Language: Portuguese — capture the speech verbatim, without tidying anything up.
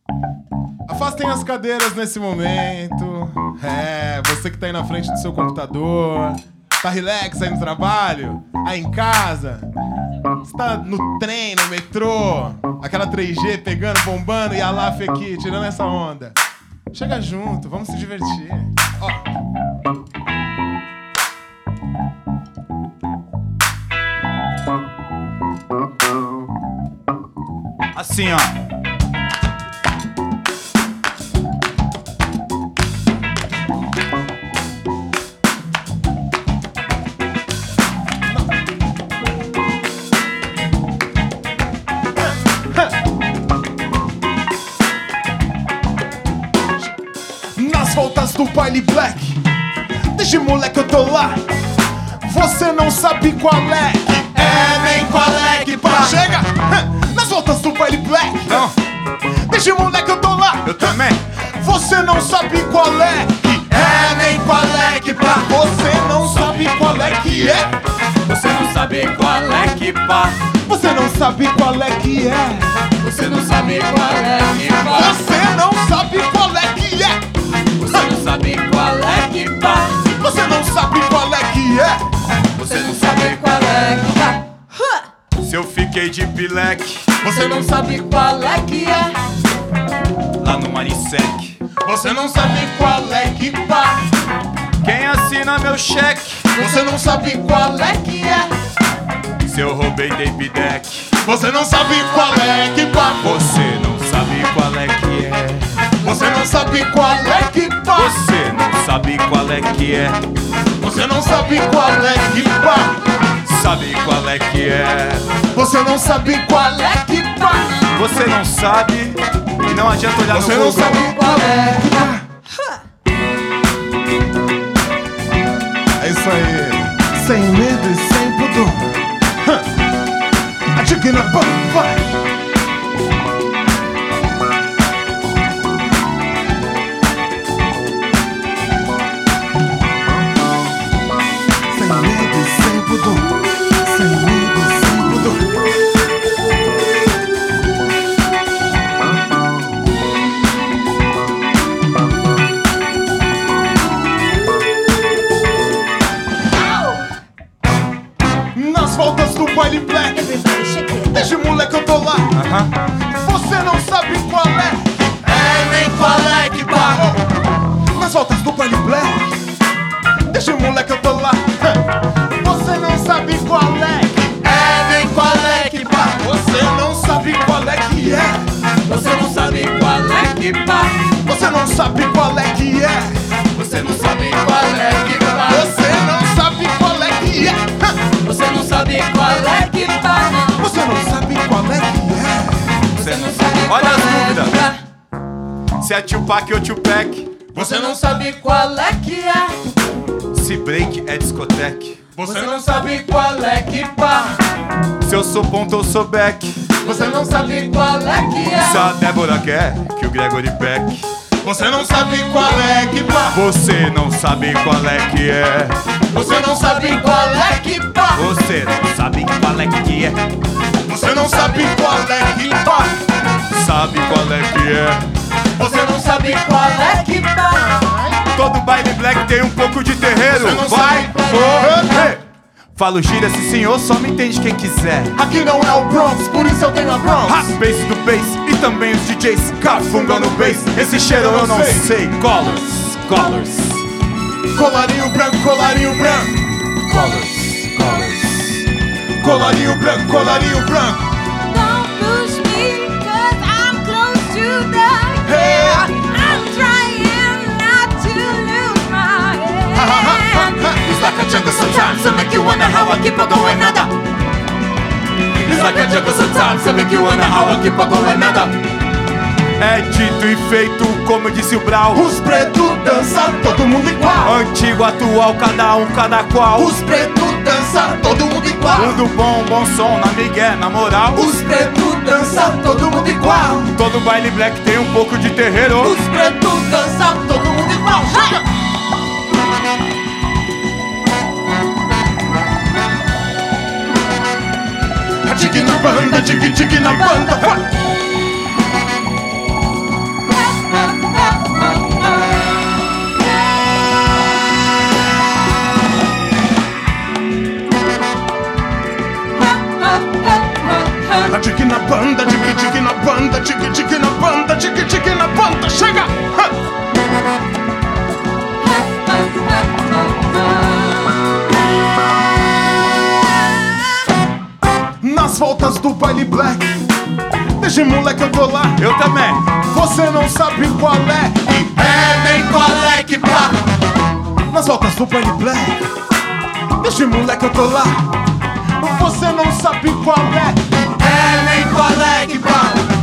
Afastem as cadeiras nesse momento. É, você que tá aí na frente do seu computador, tá relax aí no trabalho, aí em casa, você tá no trem, no metrô, aquela três G pegando, bombando e a L A F aqui, tirando essa onda. Chega junto, vamos se divertir. Ó. Assim, ó. Nas voltas do baile black, desde moleque eu tô lá. Você não sabe qual é, é nem qual é que pá. Chega! Nas voltas do baile black, Não, desde moleque eu tô lá. eu também. Você não sabe qual é, que é nem qual é que pá. Você não sabe qual é que é. Você não sabe qual é que pá. Você não sabe qual é que é. Você não sabe qual é que pá. Você não sabe qual é que é. Você não sabe qual é que pá. Você não sabe qual é que é. Você não sabe qual é que pá. Se eu fiquei de pileque, Você não sabe qual é que é. lá no Marisec. Você não sabe qual é que pá. Quem assina meu cheque? Você não sabe qual é que é. Se eu roubei tape deck. Você não sabe qual é que pá. Você não sabe qual é que é. Você não sabe qual é que pá. Você não sabe qual é que é. Você não sabe qual é que pá. Sabe qual é que é. Você não sabe qual é que pá. Você não sabe e não adianta olhar Você no não Google. sabe qual é que pá. É isso aí. Sem medo e sem pudor. A chicken na bum, vai. Sem medo e sem pudor. Sem medo e sem pudor. Nas voltas do baile black, desde moleque eu tô lá. Aham. Você não sabe qual é, é nem qual é que pá. Nas voltas do baile black, desde moleque eu tô lá. Você não sabe qual é, é nem qual é que pá. Você não sabe qual é que é. Você não sabe qual é que pá. Você não sabe qual é que é. Você não sabe qual é que pá. Você não sabe qual é que é. Você não sabe qual é que pá. Você não sabe qual é que é. Você não sabe. Olha as dúvidas. Se é Tupac ou Tupac. Você não sabe qual é que é. Se break é discoteque. Você não sabe qual é que pá. Se eu sou ponto ou sou back. Você não sabe qual é que é. Se a Débora quer que o Gregory Peck. Você não sabe qual é que pá. Você não sabe qual é que é. Você não sabe qual é que pá. Você não sabe qual é que é. Você não sabe qual é que pá. Sabe qual é que é. Você não sabe qual é que pá. Todo baile black tem um pouco de terreiro. Você não Vai, sabe qual é. oh, hey. Falo gíria, esse senhor só me entende quem quiser. Aqui não é o Bronx, por isso eu tenho a Bronx. Ha, bass do bass e também os D Js cafunga no bass. Esse cheiro eu não sei. Colors, colors, Colarinho branco, colarinho branco. colors, colors. Colarinho branco, colarinho branco. Don't push me, cause I'm close to the Hey. I'm trying not to lose my Ha, ha, ha, ha, head. ha. It's like a jungle sometimes, so make you wonder how I keep on going nada. It's like a jungle sometimes, so make you wonder how I keep on going nada. É dito e feito, como disse o Brau. Os pretos dançam, todo mundo igual. Antigo, atual, cada um, cada qual. Os pretos dançam, todo mundo igual. Mundo bom, bom som, na migué, na moral. Os pretos dançam, todo mundo igual. Todo baile black tem um pouco de terreiro. Os pretos dançam, todo mundo igual. Chega! A tique na banda, tique tique na banda. Vai! A tique na banda, tique tique na banda, tique tique na banda, tique tique na banda, chega! Nas voltas do baile black, desde moleque eu tô lá. Eu também. Você não sabe qual é, E é nem qual é que pá. nas voltas do baile black, desde moleque eu tô lá. Você não sabe qual é, É nem qual é que pá.